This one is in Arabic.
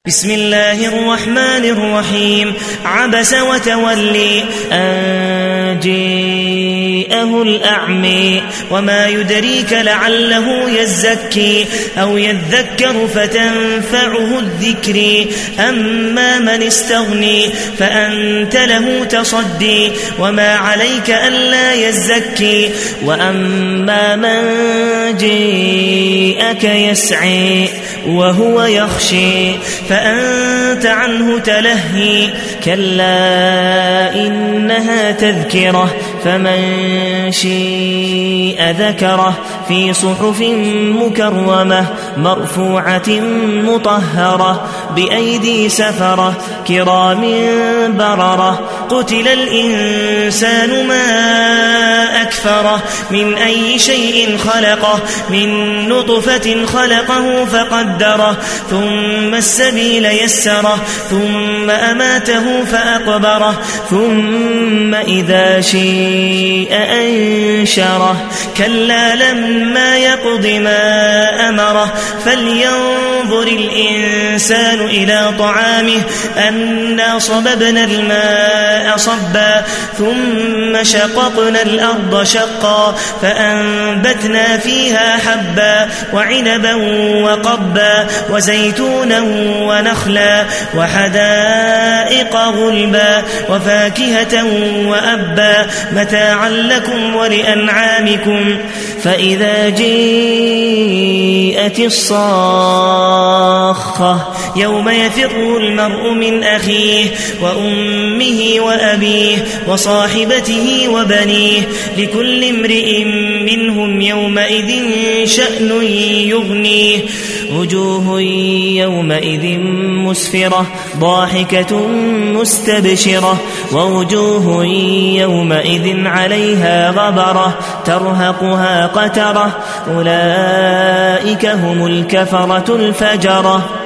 بسم الله الرحمن الرحيم. عبس وتولي أن جاءه الأعمى وما يدريك لعله يزكي أو يذكر فتنفعه الذكر أما من استغني فأنت له تصدي وما عليك ألا يزكي وأما من جاءك يسعي وهو يخشي فأنت عنه تلهي كلا إنها تذكرة فمن شاء ذكره في صحف مكرمة مرفوعة مطهرة بأيدي سفرة كرام بررة قتل الإنسان ما أكفره من أي شيء خلقه من نطفة خلقه فقدره ثم السبيل يسره ثم أماته فأقبره ثم إذا شيء أنشره كلا لما يقض ما أمره فلينظر الإنسان إلى طعامه أنا صببنا الماء صبا ثم شققنا الأرض شقا فأنبتنا فيها حبا وعنبا وقبا وزيتونا ونخلا وحدائق غلبا وفاكهة وأبا متاعا لكم ولأنعامكم فإذا جاءت الصاخة يوم يفر المرء من أخيه وأمه وأبيه وصاحبته وبنيه لكل امرئ منهم يومئذ شأن يغنيه وجوه يومئذ مسفرة ضاحكة مستبشرة ووجوه يومئذ عليها غبرة ترهقها قترة أولئك هم الكفرة الفجرة.